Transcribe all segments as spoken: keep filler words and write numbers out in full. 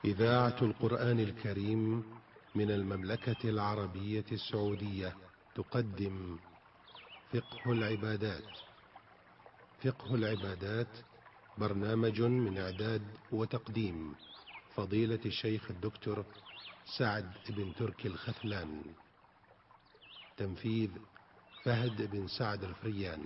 إذاعة القرآن الكريم من المملكة العربية السعودية تقدم فقه العبادات. فقه العبادات برنامج من إعداد وتقديم فضيلة الشيخ الدكتور سعد بن تركي الخثلان. تنفيذ فهد بن سعد الفريان.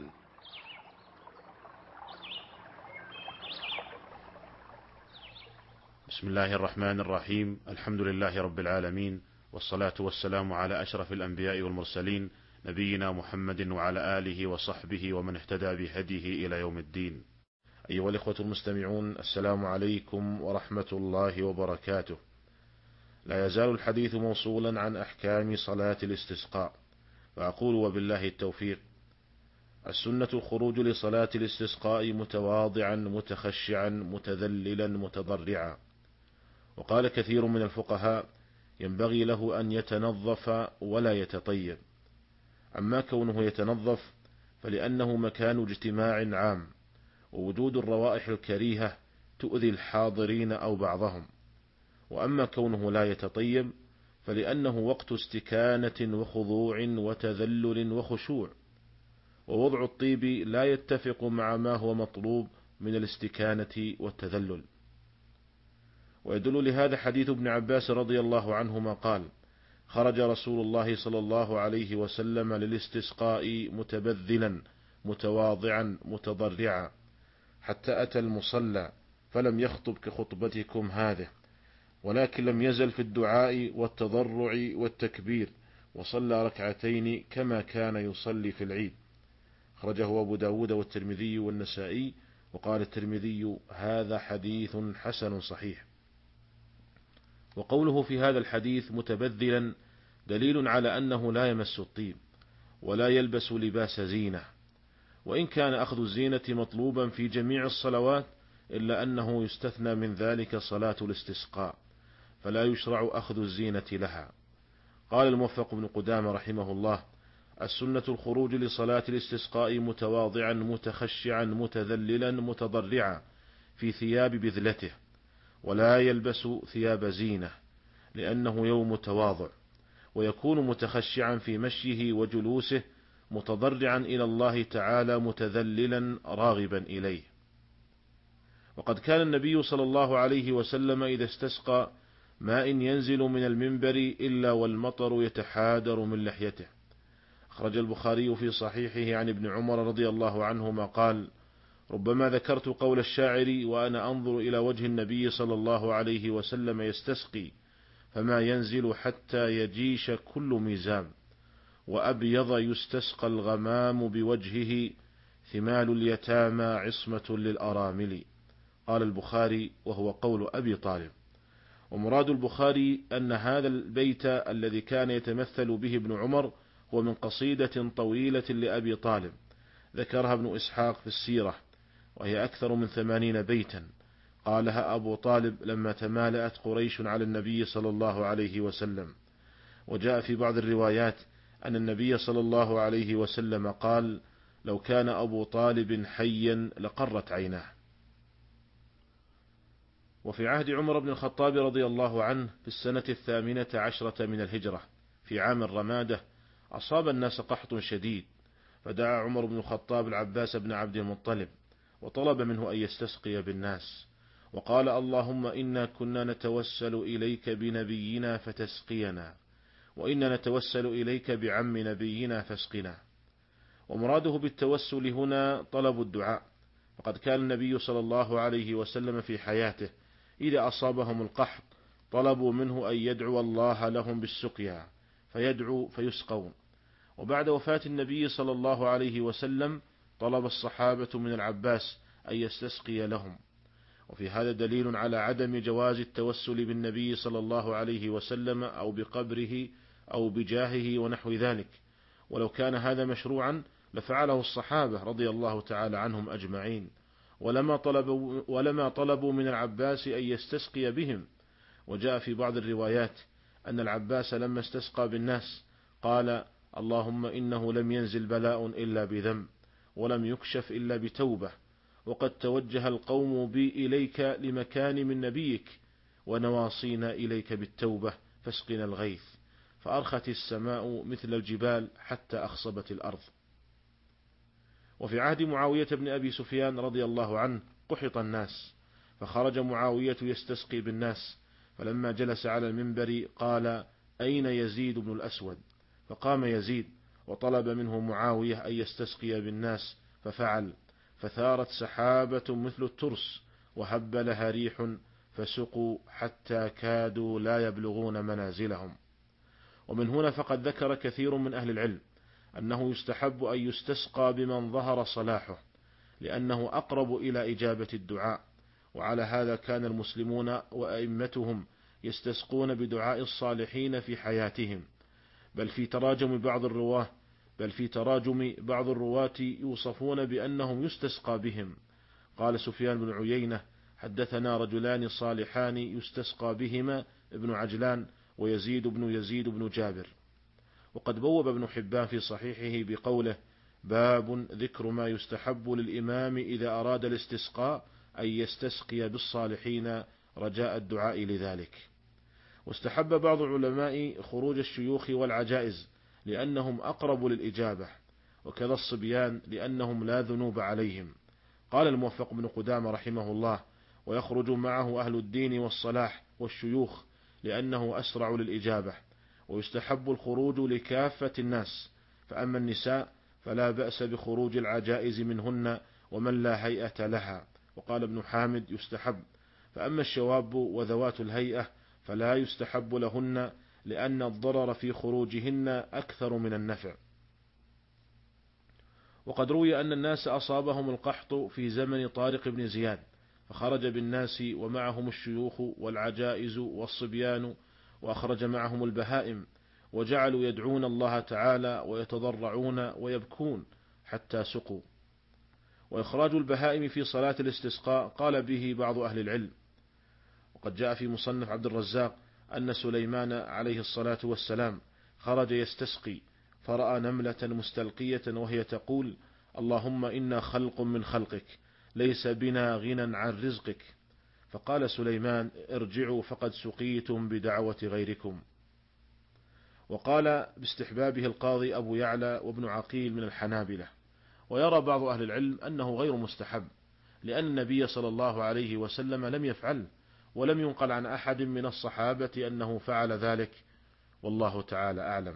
بسم الله الرحمن الرحيم. الحمد لله رب العالمين، والصلاة والسلام على أشرف الأنبياء والمرسلين، نبينا محمد وعلى آله وصحبه ومن اهتدى بهديه إلى يوم الدين. أيها الإخوة المستمعون، السلام عليكم ورحمة الله وبركاته. لا يزال الحديث موصولا عن أحكام صلاة الاستسقاء، فأقول وبالله التوفيق: السنة الخروج لصلاة الاستسقاء متواضعا متخشعا متذللا متضرعا. وقال كثير من الفقهاء: ينبغي له أن يتنظف ولا يتطيب. أما كونه يتنظف فلأنه مكان اجتماع عام، ووجود الروائح الكريهة تؤذي الحاضرين أو بعضهم. وأما كونه لا يتطيب فلأنه وقت استكانة وخضوع وتذلل وخشوع، ووضع الطيب لا يتفق مع ما هو مطلوب من الاستكانة والتذلل. ويدل لهذا حديث ابن عباس رضي الله عنهما قال: خرج رسول الله صلى الله عليه وسلم للاستسقاء متبذلا متواضعا متضرعا، حتى أتى المصلى فلم يخطب كخطبتكم هذه، ولكن لم يزل في الدعاء والتضرع والتكبير، وصلى ركعتين كما كان يصلي في العيد. خرجه أبو داود والترمذي والنسائي، وقال الترمذي: هذا حديث حسن صحيح. وقوله في هذا الحديث متبذلا دليل على أنه لا يمس الطيب ولا يلبس لباس زينة، وإن كان أخذ الزينة مطلوبا في جميع الصلوات، إلا أنه يستثنى من ذلك صلاة الاستسقاء، فلا يشرع أخذ الزينة لها. قال الموفق بن قدامة رحمه الله: السنة الخروج لصلاة الاستسقاء متواضعا متخشعا متذللا متضرعا في ثياب بذلته، ولا يلبس ثياب زينة، لأنه يوم تواضع، ويكون متخشعا في مشيه وجلوسه، متضرعا إلى الله تعالى متذللا راغبا إليه. وقد كان النبي صلى الله عليه وسلم إذا استسقى ما إن ينزل من المنبر إلا والمطر يتحادر من لحيته. أخرج البخاري في صحيحه عن ابن عمر رضي الله عنهما قال: ربما ذكرت قول الشاعر وأنا أنظر إلى وجه النبي صلى الله عليه وسلم يستسقي، فما ينزل حتى يجيش كل ميزام، وأبيض يستسقى الغمام بوجهه، ثمال اليتامى عصمة للأرامل. قال البخاري: وهو قول أبي طالب. ومراد البخاري أن هذا البيت الذي كان يتمثل به ابن عمر هو من قصيدة طويلة لأبي طالب ذكرها ابن إسحاق في السيرة، وهي أكثر من ثمانين بيتا، قالها أبو طالب لما تمالأت قريش على النبي صلى الله عليه وسلم. وجاء في بعض الروايات أن النبي صلى الله عليه وسلم قال: لو كان أبو طالب حيا لقرت عيناه. وفي عهد عمر بن الخطاب رضي الله عنه في السنة الثامنة عشرة من الهجرة في عام الرمادة أصاب الناس قحط شديد، فدعا عمر بن الخطاب العباس بن عبد المطلب وطلب منه أن يستسقي بالناس، وقال: اللهم إنا كنا نتوسل إليك بنبينا فتسقينا، وإنا نتوسل إليك بعم نبينا فاسقنا. ومراده بالتوسل هنا طلب الدعاء، وقد كان النبي صلى الله عليه وسلم في حياته إذا أصابهم القحط طلبوا منه أن يدعو الله لهم بالسقيا، فيدعو فيسقون. وبعد وفاة النبي صلى الله عليه وسلم طلب الصحابة من العباس أن يستسقي لهم. وفي هذا دليل على عدم جواز التوسل بالنبي صلى الله عليه وسلم أو بقبره أو بجاهه ونحو ذلك، ولو كان هذا مشروعا لفعله الصحابة رضي الله تعالى عنهم أجمعين، ولما طلبوا, ولما طلبوا من العباس أن يستسقي بهم. وجاء في بعض الروايات أن العباس لما استسقى بالناس قال: اللهم إنه لم ينزل بلاء إلا بذنب، ولم يكشف إلا بتوبة، وقد توجه القوم بي إليك لمكان من نبيك، ونواصينا إليك بالتوبة فاسقنا الغيث، فأرخت السماء مثل الجبال حتى أخصبت الأرض. وفي عهد معاوية بن أبي سفيان رضي الله عنه قحط الناس، فخرج معاوية يستسقي بالناس، فلما جلس على المنبر قال: أين يزيد بن الأسود؟ فقام يزيد وطلب منه معاوية أن يستسقي بالناس، ففعل، فثارت سحابة مثل الترس وهب لها ريح، فسقوا حتى كادوا لا يبلغون منازلهم. ومن هنا فقد ذكر كثير من أهل العلم أنه يستحب أن يستسقى بمن ظهر صلاحه، لأنه أقرب إلى إجابة الدعاء. وعلى هذا كان المسلمون وأئمتهم يستسقون بدعاء الصالحين في حياتهم، بل في تراجم بعض الرواه بل في تراجم بعض الرواة يوصفون بأنهم يستسقى بهم. قال سفيان بن عيينة: حدثنا رجلان صالحان يستسقى بهما ابن عجلان ويزيد بن يزيد بن جابر. وقد بوب ابن حبان في صحيحه بقوله: باب ذكر ما يستحب للإمام إذا أراد الاستسقاء أن يستسقي بالصالحين رجاء الدعاء لذلك. واستحب بعض العلماء خروج الشيوخ والعجائز لأنهم أقرب للإجابة، وكذا الصبيان لأنهم لا ذنوب عليهم. قال الموفق بن قدامة رحمه الله: ويخرج معه أهل الدين والصلاح والشيوخ لأنه أسرع للإجابة. ويستحب الخروج لكافة الناس، فأما النساء فلا بأس بخروج العجائز منهن ومن لا هيئة لها. وقال ابن حامد: يستحب. فأما الشواب وذوات الهيئة فلا يستحب لهن، لأن الضرر في خروجهن أكثر من النفع. وقد روي أن الناس أصابهم القحط في زمن طارق بن زياد، فخرج بالناس ومعهم الشيوخ والعجائز والصبيان، وأخرج معهم البهائم، وجعلوا يدعون الله تعالى ويتضرعون ويبكون حتى سقوا. وإخراج البهائم في صلاة الاستسقاء قال به بعض أهل العلم. وقد جاء في مصنف عبد الرزاق أن سليمان عليه الصلاة والسلام خرج يستسقي، فرأى نملة مستلقية وهي تقول: اللهم إنا خلق من خلقك، ليس بنا غنى عن رزقك. فقال سليمان: ارجعوا فقد سقيتم بدعوة غيركم. وقال باستحبابه القاضي أبو يعلى وابن عقيل من الحنابلة. ويرى بعض أهل العلم أنه غير مستحب، لأن النبي صلى الله عليه وسلم لم يفعل، ولم ينقل عن أحد من الصحابة أنه فعل ذلك، والله تعالى أعلم.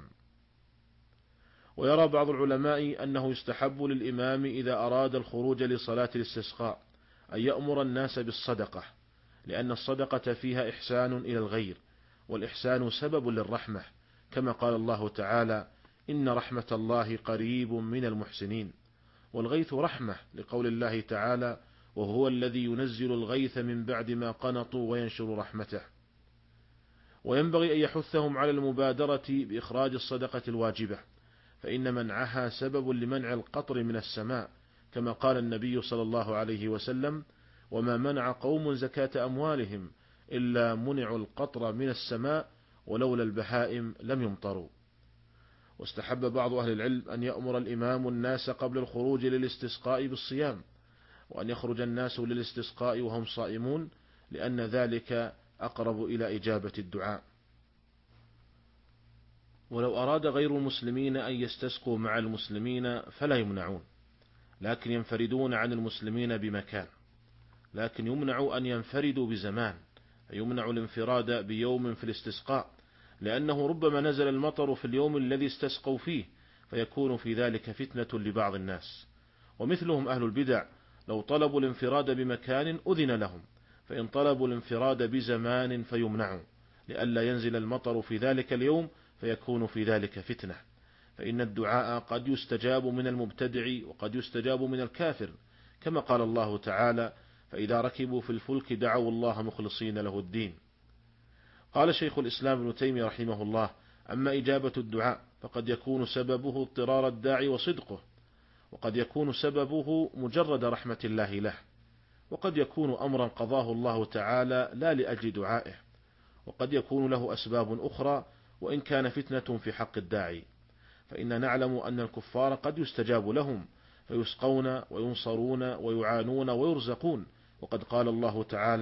ويرى بعض العلماء أنه يستحب للإمام إذا أراد الخروج لصلاة الاستسقاء أن يأمر الناس بالصدقة، لأن الصدقة فيها إحسان إلى الغير، والإحسان سبب للرحمة، كما قال الله تعالى: إن رحمة الله قريب من المحسنين. والغيث رحمة، لقول الله تعالى: وهو الذي ينزل الغيث من بعد ما قنطوا وينشر رحمته. وينبغي أن يحثهم على المبادرة بإخراج الصدقة الواجبة، فإن منعها سبب لمنع القطر من السماء، كما قال النبي صلى الله عليه وسلم: وما منع قوم زكاة أموالهم إلا منعوا القطر من السماء، ولولا البهائم لم يمطروا. واستحب بعض أهل العلم أن يأمر الإمام الناس قبل الخروج للاستسقاء بالصيام، وأن يخرج الناس للاستسقاء وهم صائمون، لأن ذلك أقرب إلى إجابة الدعاء. ولو أراد غير المسلمين أن يستسقوا مع المسلمين فلا يمنعون، لكن ينفردون عن المسلمين بمكان، لكن يمنع أن ينفردوا بزمان، يمنع الانفراد بيوم في الاستسقاء، لأنه ربما نزل المطر في اليوم الذي استسقوا فيه، فيكون في ذلك فتنة لبعض الناس. ومثلهم أهل البدع، لو طلبوا الانفراد بمكان أذن لهم، فإن طلبوا الانفراد بزمان فيمنعوا، لئلا ينزل المطر في ذلك اليوم فيكون في ذلك فتنة. فإن الدعاء قد يستجاب من المبتدع وقد يستجاب من الكافر، كما قال الله تعالى: فإذا ركبوا في الفلك دعوا الله مخلصين له الدين. قال شيخ الإسلام ابن تيمية رحمه الله: أما إجابة الدعاء فقد يكون سببه اضطرار الداعي وصدقه، وقد يكون سببه مجرد رحمة الله له، وقد يكون أمرا قضاه الله تعالى لا لأجل دعائه، وقد يكون له أسباب أخرى وإن كان فتنة في حق الداعي. فإن نعلم أن الكفار قد يستجاب لهم فيسقون وينصرون ويعانون ويرزقون، وقد قال الله تعالى: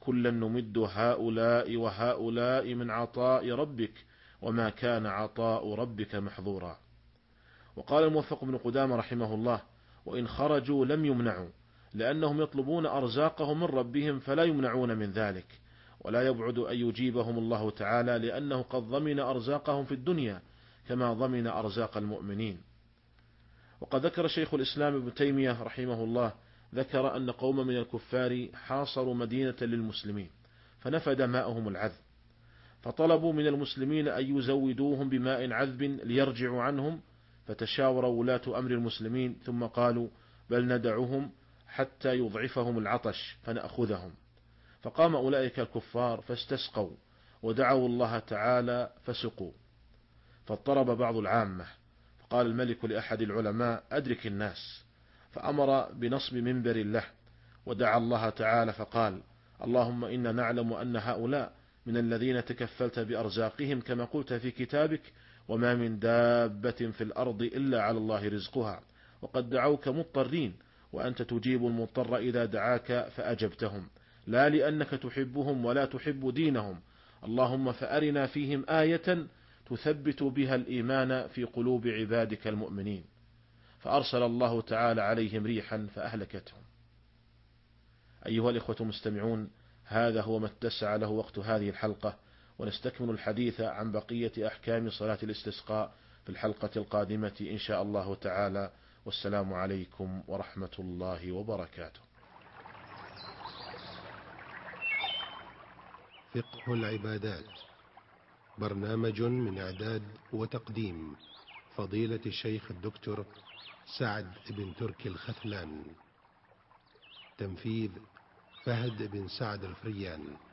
كلا نمد هؤلاء وهؤلاء من عطاء ربك وما كان عطاء ربك محظورا. وقال الموفق بن قدامة رحمه الله: وإن خرجوا لم يمنعوا، لأنهم يطلبون أرزاقهم من ربهم فلا يمنعون من ذلك، ولا يبعد أن يجيبهم الله تعالى، لأنه قد ضمن أرزاقهم في الدنيا كما ضمن أرزاق المؤمنين. وقد ذكر شيخ الإسلام ابن تيمية رحمه الله ذكر أن قوم من الكفار حاصروا مدينة للمسلمين فنفد ماءهم العذب، فطلبوا من المسلمين أن يزودوهم بماء عذب ليرجعوا عنهم، فتشاور ولاة أمر المسلمين ثم قالوا: بل ندعهم حتى يضعفهم العطش فنأخذهم. فقام أولئك الكفار فاستسقوا ودعوا الله تعالى فسقوا، فاضطرب بعض العامة، فقال الملك لأحد العلماء: أدرك الناس، فأمر بنصب منبر له ودعا الله تعالى فقال: اللهم إنا نعلم أن هؤلاء من الذين تكفلت بأرزاقهم كما قلت في كتابك، وما من دابة في الأرض إلا على الله رزقها، وقد دعوك مضطرين، وأنت تجيب المضطر إذا دعاك فأجبتهم، لا لأنك تحبهم ولا تحب دينهم، اللهم فأرنا فيهم آية تثبت بها الإيمان في قلوب عبادك المؤمنين، فأرسل الله تعالى عليهم ريحا فأهلكتهم. أيها الإخوة المستمعون، هذا هو ما اتسع له وقت هذه الحلقة، ونستكمل الحديث عن بقية أحكام صلاة الاستسقاء في الحلقة القادمة إن شاء الله تعالى، والسلام عليكم ورحمة الله وبركاته. فقه العبادات، برنامج من إعداد وتقديم فضيلة الشيخ الدكتور سعد بن تركي الخثلان، تنفيذ فهد بن سعد الفريان.